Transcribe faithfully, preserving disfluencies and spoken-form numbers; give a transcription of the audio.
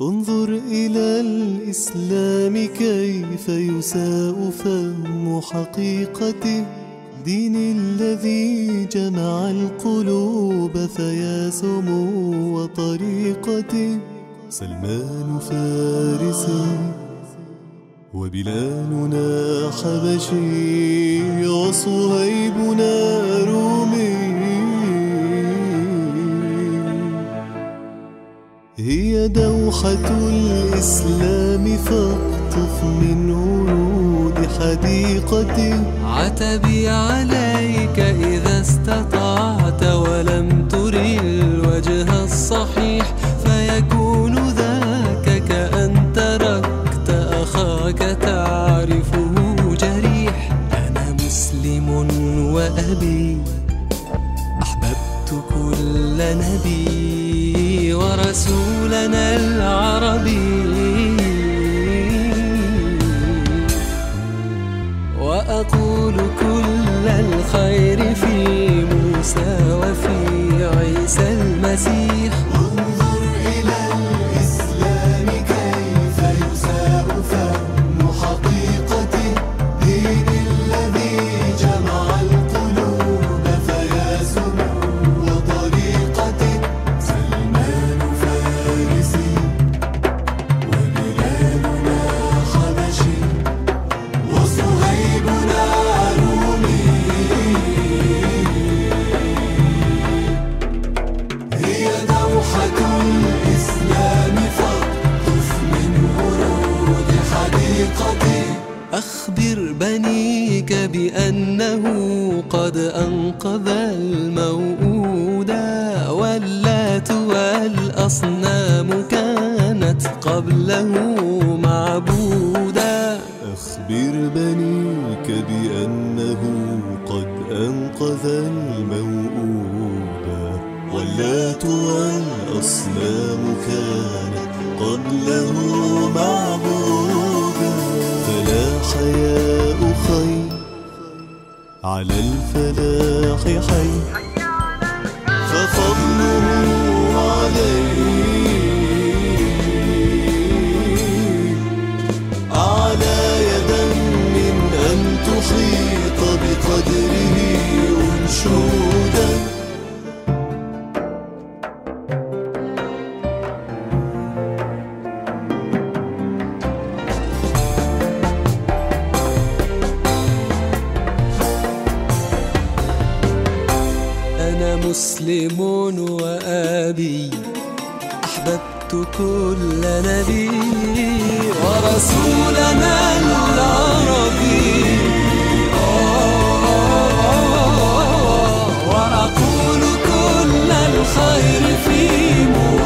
انظر إلى الإسلام كيف يساء فهم حقيقته، دين الذي جمع القلوب فيا سمو وطريقته. سلمان فارسي وبلالنا حبشي وصهيبنا رومي، هي دوحة الإسلام فاقطف من ورود حديقته. عتبي عليك إذا استطعت ولم تري الوجه الصحيح، فيكون ذاك كأن تركت أخاك تعرفه جريح. أنا مسلم وأبي أحببت كل نبي ورسولنا العربي، وأقول كل الخير في موسى وفي عيسى المسيح. انظر إلى الإسلام كيف يساء فهم حقيقته، دين الذي جمع القلوب فيا سمو وطريقته. سلمان فارسي وبلالنا حبشي وصهيبنا رومي، هي دوحة الإسلام فاقطف من ورود حديقته. أخبر بنيك بأنه قد أنقذ الموءودا، واللات والأصنام كانت قبله معبودا. أخبر بنيك بأنه قد أنقذ الموءودا، واللات والأصنام كانت قبله معبودا. فلا حياء خير على الفلاح حي، ففضله عليه أعلى يدا من أن تحيط بقدره أنشودا. أنا مسلم وأبي أحببت كل نبي ورسولنا العربي، وأقول كل الخير في موسى